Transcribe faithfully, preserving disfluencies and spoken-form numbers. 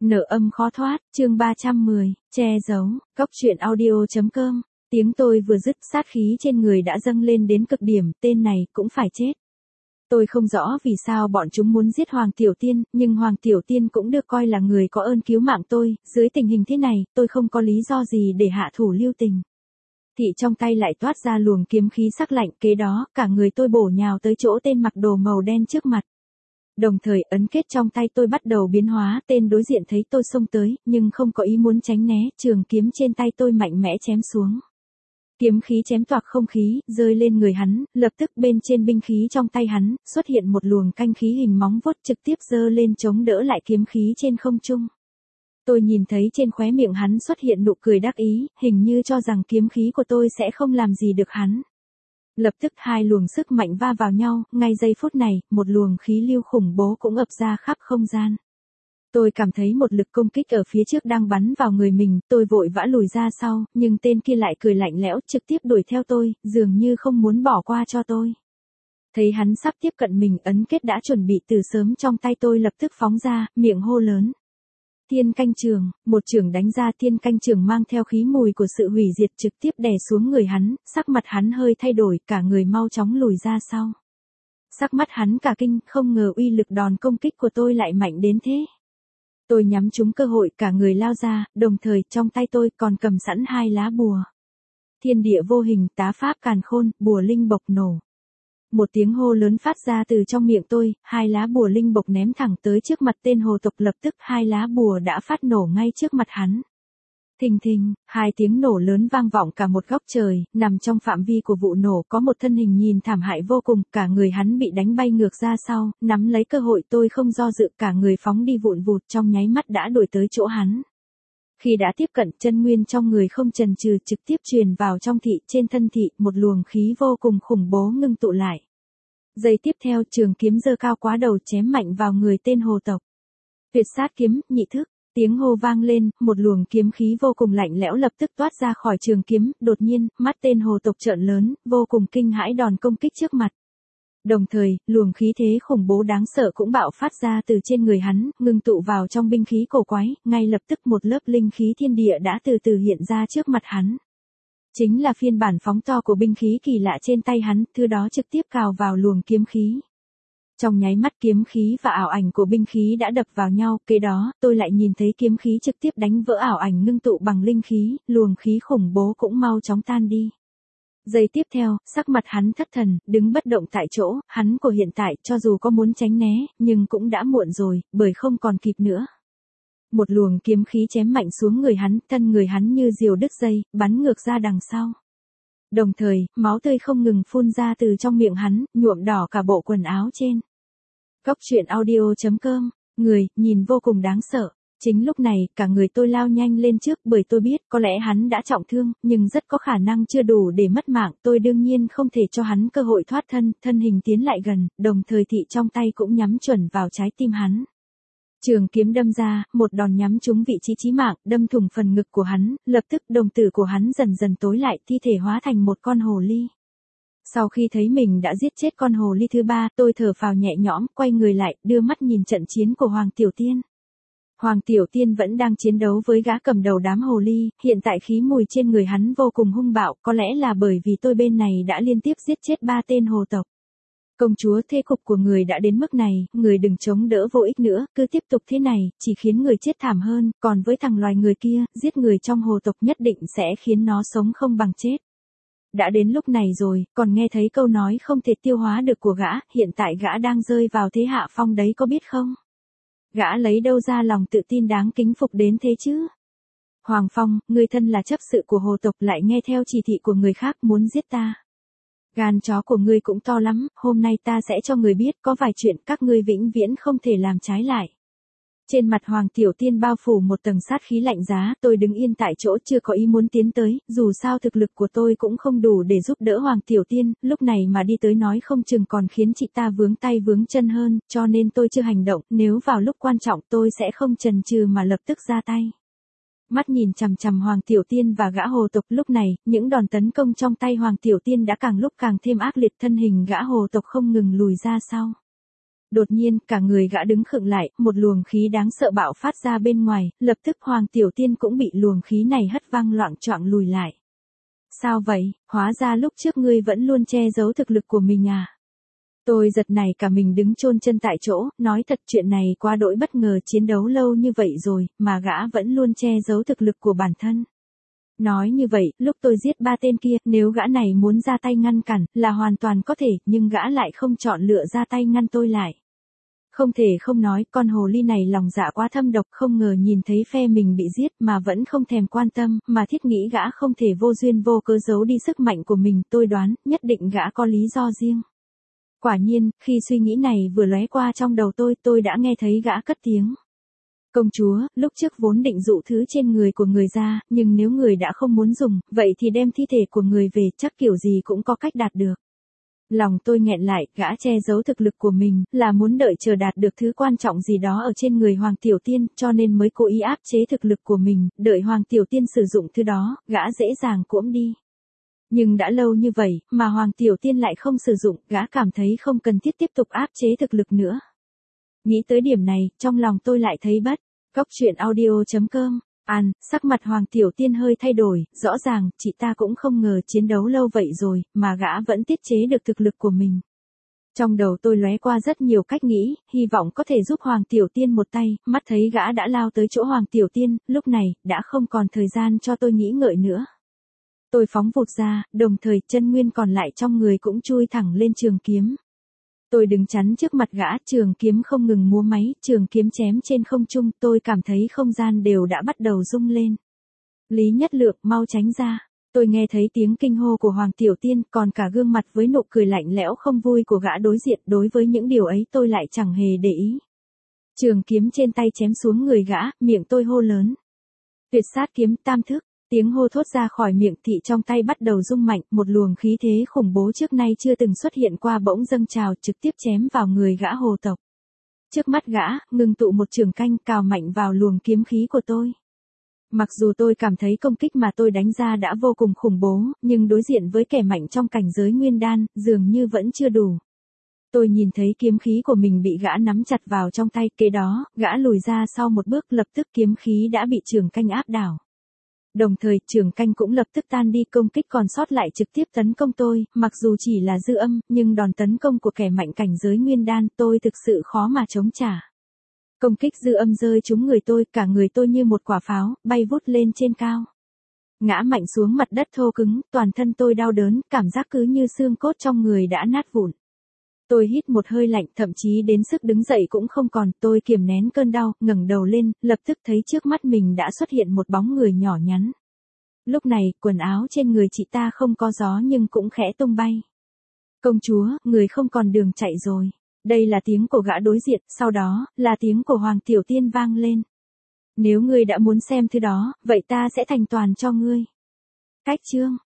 Nợ âm khó thoát, chương ba trăm mười, che giấu, cốc truyện audio.com, tiếng tôi vừa dứt sát khí trên người đã dâng lên đến cực điểm, tên này cũng phải chết. Tôi không rõ vì sao bọn chúng muốn giết Hoàng Tiểu Tiên, nhưng Hoàng Tiểu Tiên cũng được coi là người có ơn cứu mạng tôi, dưới tình hình thế này, tôi không có lý do gì để hạ thủ lưu tình. Thị trong tay lại toát ra luồng kiếm khí sắc lạnh, kế đó, cả người tôi bổ nhào tới chỗ tên mặc đồ màu đen trước mặt. Đồng thời ấn kết trong tay tôi bắt đầu biến hóa, tên đối diện thấy tôi xông tới, nhưng không có ý muốn tránh né, trường kiếm trên tay tôi mạnh mẽ chém xuống. Kiếm khí chém toạc không khí, rơi lên người hắn, lập tức bên trên binh khí trong tay hắn, xuất hiện một luồng canh khí hình móng vuốt trực tiếp giơ lên chống đỡ lại kiếm khí trên không trung. Tôi nhìn thấy trên khóe miệng hắn xuất hiện nụ cười đắc ý, hình như cho rằng kiếm khí của tôi sẽ không làm gì được hắn. Lập tức hai luồng sức mạnh va vào nhau, ngay giây phút này, một luồng khí lưu khủng bố cũng ập ra khắp không gian. Tôi cảm thấy một lực công kích ở phía trước đang bắn vào người mình, tôi vội vã lùi ra sau, nhưng tên kia lại cười lạnh lẽo trực tiếp đuổi theo tôi, dường như không muốn bỏ qua cho tôi. Thấy hắn sắp tiếp cận mình, ấn kết đã chuẩn bị từ sớm trong tay tôi lập tức phóng ra, miệng hô lớn. Thiên canh trường, một chưởng đánh ra, thiên canh trường mang theo khí mùi của sự hủy diệt trực tiếp đè xuống người hắn, sắc mặt hắn hơi thay đổi, cả người mau chóng lùi ra sau. Sắc mắt hắn cả kinh, không ngờ uy lực đòn công kích của tôi lại mạnh đến thế. Tôi nhắm trúng cơ hội, cả người lao ra, đồng thời trong tay tôi còn cầm sẵn hai lá bùa. Thiên địa vô hình, tá pháp càn khôn, bùa linh bộc nổ. Một tiếng hô lớn phát ra từ trong miệng tôi, hai lá bùa linh bộc ném thẳng tới trước mặt tên hồ tộc, lập tức hai lá bùa đã phát nổ ngay trước mặt hắn. Thình thình, hai tiếng nổ lớn vang vọng cả một góc trời, nằm trong phạm vi của vụ nổ có một thân hình nhìn thảm hại vô cùng, cả người hắn bị đánh bay ngược ra sau, nắm lấy cơ hội tôi không do dự, cả người phóng đi vụn vụt, trong nháy mắt đã đuổi tới chỗ hắn. Khi đã tiếp cận, chân nguyên trong người không chần chừ trực tiếp truyền vào trong thị, trên thân thị, một luồng khí vô cùng khủng bố ngưng tụ lại. Giây tiếp theo, trường kiếm giơ cao quá đầu chém mạnh vào người tên hồ tộc. Tuyệt sát kiếm, nhị thức, tiếng hô vang lên, một luồng kiếm khí vô cùng lạnh lẽo lập tức toát ra khỏi trường kiếm, đột nhiên, mắt tên hồ tộc trợn lớn, vô cùng kinh hãi đòn công kích trước mặt. Đồng thời, luồng khí thế khủng bố đáng sợ cũng bạo phát ra từ trên người hắn, ngưng tụ vào trong binh khí cổ quái, ngay lập tức một lớp linh khí thiên địa đã từ từ hiện ra trước mặt hắn. Chính là phiên bản phóng to của binh khí kỳ lạ trên tay hắn, thứ đó trực tiếp cào vào luồng kiếm khí. Trong nháy mắt kiếm khí và ảo ảnh của binh khí đã đập vào nhau, kế đó, tôi lại nhìn thấy kiếm khí trực tiếp đánh vỡ ảo ảnh ngưng tụ bằng linh khí, luồng khí khủng bố cũng mau chóng tan đi. Giây tiếp theo, sắc mặt hắn thất thần, đứng bất động tại chỗ, hắn của hiện tại cho dù có muốn tránh né, nhưng cũng đã muộn rồi, bởi không còn kịp nữa. Một luồng kiếm khí chém mạnh xuống người hắn, thân người hắn như diều đứt dây, bắn ngược ra đằng sau. Đồng thời, máu tươi không ngừng phun ra từ trong miệng hắn, nhuộm đỏ cả bộ quần áo trên. Cốc truyện audio.com, người, nhìn vô cùng đáng sợ. Chính lúc này, cả người tôi lao nhanh lên trước, bởi tôi biết, có lẽ hắn đã trọng thương, nhưng rất có khả năng chưa đủ để mất mạng, tôi đương nhiên không thể cho hắn cơ hội thoát thân, thân hình tiến lại gần, đồng thời thị trong tay cũng nhắm chuẩn vào trái tim hắn. Trường kiếm đâm ra, một đòn nhắm trúng vị trí chí mạng, đâm thủng phần ngực của hắn, lập tức đồng tử của hắn dần dần tối lại, thi thể hóa thành một con hồ ly. Sau khi thấy mình đã giết chết con hồ ly thứ ba, tôi thở phào nhẹ nhõm, quay người lại, đưa mắt nhìn trận chiến của Hoàng Tiểu Tiên. Hoàng Tiểu Tiên vẫn đang chiến đấu với gã cầm đầu đám hồ ly, hiện tại khí mùi trên người hắn vô cùng hung bạo, có lẽ là bởi vì tôi bên này đã liên tiếp giết chết ba tên hồ tộc. Công chúa, thế cục của người đã đến mức này, người đừng chống đỡ vô ích nữa, cứ tiếp tục thế này, chỉ khiến người chết thảm hơn, còn với thằng loài người kia, giết người trong hồ tộc nhất định sẽ khiến nó sống không bằng chết. Đã đến lúc này rồi, còn nghe thấy câu nói không thể tiêu hóa được của gã, hiện tại gã đang rơi vào thế hạ phong đấy có biết không? Gã lấy đâu ra lòng tự tin đáng kính phục đến thế chứ? Hoàng Phong, người thân là chấp sự của hồ tộc lại nghe theo chỉ thị của người khác muốn giết ta. Gan chó của ngươi cũng to lắm, hôm nay ta sẽ cho người biết có vài chuyện các ngươi vĩnh viễn không thể làm trái lại. Trên mặt Hoàng Tiểu Tiên bao phủ một tầng sát khí lạnh giá, tôi đứng yên tại chỗ chưa có ý muốn tiến tới, dù sao thực lực của tôi cũng không đủ để giúp đỡ Hoàng Tiểu Tiên, lúc này mà đi tới nói không chừng còn khiến chị ta vướng tay vướng chân hơn, cho nên tôi chưa hành động, nếu vào lúc quan trọng tôi sẽ không chần chừ mà lập tức ra tay. Mắt nhìn chằm chằm Hoàng Tiểu Tiên và gã hồ tộc, lúc này, những đòn tấn công trong tay Hoàng Tiểu Tiên đã càng lúc càng thêm ác liệt, thân hình gã hồ tộc không ngừng lùi ra sau. Đột nhiên, cả người gã đứng khựng lại, một luồng khí đáng sợ bạo phát ra bên ngoài, lập tức Hoàng Tiểu Tiên cũng bị luồng khí này hất văng loạng choạng lùi lại. Sao vậy, hóa ra lúc trước ngươi vẫn luôn che giấu thực lực của mình à? Tôi giật nảy cả mình đứng chôn chân tại chỗ, nói thật chuyện này quá đỗi bất ngờ, chiến đấu lâu như vậy rồi, mà gã vẫn luôn che giấu thực lực của bản thân. Nói như vậy, lúc tôi giết ba tên kia, nếu gã này muốn ra tay ngăn cản, là hoàn toàn có thể, nhưng gã lại không chọn lựa ra tay ngăn tôi lại. Không thể không nói, con hồ ly này lòng dạ quá thâm độc, không ngờ nhìn thấy phe mình bị giết mà vẫn không thèm quan tâm, mà thiết nghĩ gã không thể vô duyên vô cớ giấu đi sức mạnh của mình, tôi đoán, nhất định gã có lý do riêng. Quả nhiên, khi suy nghĩ này vừa lóe qua trong đầu tôi, tôi đã nghe thấy gã cất tiếng. Công chúa, lúc trước vốn định dụ thứ trên người của người ra, nhưng nếu người đã không muốn dùng, vậy thì đem thi thể của người về, chắc kiểu gì cũng có cách đạt được. Lòng tôi nghẹn lại, gã che giấu thực lực của mình, là muốn đợi chờ đạt được thứ quan trọng gì đó ở trên người Hoàng Tiểu Tiên, cho nên mới cố ý áp chế thực lực của mình, đợi Hoàng Tiểu Tiên sử dụng thứ đó, gã dễ dàng cuỗm đi. Nhưng đã lâu như vậy, mà Hoàng Tiểu Tiên lại không sử dụng, gã cảm thấy không cần thiết tiếp tục áp chế thực lực nữa. Nghĩ tới điểm này, trong lòng tôi lại thấy bất. Góc truyện audio chấm com. An, sắc mặt Hoàng Tiểu Tiên hơi thay đổi, rõ ràng, chị ta cũng không ngờ chiến đấu lâu vậy rồi, mà gã vẫn tiết chế được thực lực của mình. Trong đầu tôi lóe qua rất nhiều cách nghĩ, hy vọng có thể giúp Hoàng Tiểu Tiên một tay, mắt thấy gã đã lao tới chỗ Hoàng Tiểu Tiên, lúc này, đã không còn thời gian cho tôi nghĩ ngợi nữa. Tôi phóng vụt ra, đồng thời chân nguyên còn lại trong người cũng chui thẳng lên trường kiếm. Tôi đứng chắn trước mặt gã, trường kiếm không ngừng múa máy, trường kiếm chém trên không trung, tôi cảm thấy không gian đều đã bắt đầu rung lên. Lý Nhất Lượng, mau tránh ra. Tôi nghe thấy tiếng kinh hô của Hoàng Tiểu Tiên, còn cả gương mặt với nụ cười lạnh lẽo không vui của gã đối diện, đối với những điều ấy tôi lại chẳng hề để ý. Trường kiếm trên tay chém xuống người gã, miệng tôi hô lớn. Tuyệt sát kiếm tam thức. Tiếng hô thốt ra khỏi miệng thị trong tay bắt đầu rung mạnh, một luồng khí thế khủng bố trước nay chưa từng xuất hiện qua bỗng dâng trào trực tiếp chém vào người gã hồ tộc. Trước mắt gã, ngưng tụ một trường canh cào mạnh vào luồng kiếm khí của tôi. Mặc dù tôi cảm thấy công kích mà tôi đánh ra đã vô cùng khủng bố, nhưng đối diện với kẻ mạnh trong cảnh giới nguyên đan, dường như vẫn chưa đủ. Tôi nhìn thấy kiếm khí của mình bị gã nắm chặt vào trong tay, kế đó, gã lùi ra sau một bước, lập tức kiếm khí đã bị trường canh áp đảo. Đồng thời, trường canh cũng lập tức tan đi, công kích còn sót lại trực tiếp tấn công tôi, mặc dù chỉ là dư âm, nhưng đòn tấn công của kẻ mạnh cảnh giới nguyên đan, tôi thực sự khó mà chống trả. Công kích dư âm rơi trúng người tôi, cả người tôi như một quả pháo, bay vút lên trên cao. Ngã mạnh xuống mặt đất thô cứng, toàn thân tôi đau đớn, cảm giác cứ như xương cốt trong người đã nát vụn. Tôi hít một hơi lạnh, thậm chí đến sức đứng dậy cũng không còn, tôi kiềm nén cơn đau, ngẩng đầu lên, lập tức thấy trước mắt mình đã xuất hiện một bóng người nhỏ nhắn. Lúc này, quần áo trên người chị ta không có gió nhưng cũng khẽ tung bay. Công chúa, người không còn đường chạy rồi. Đây là tiếng của gã đối diện, sau đó, là tiếng của Hoàng Tiểu Tiên vang lên. Nếu ngươi đã muốn xem thứ đó, vậy ta sẽ thành toàn cho ngươi. Cách chương.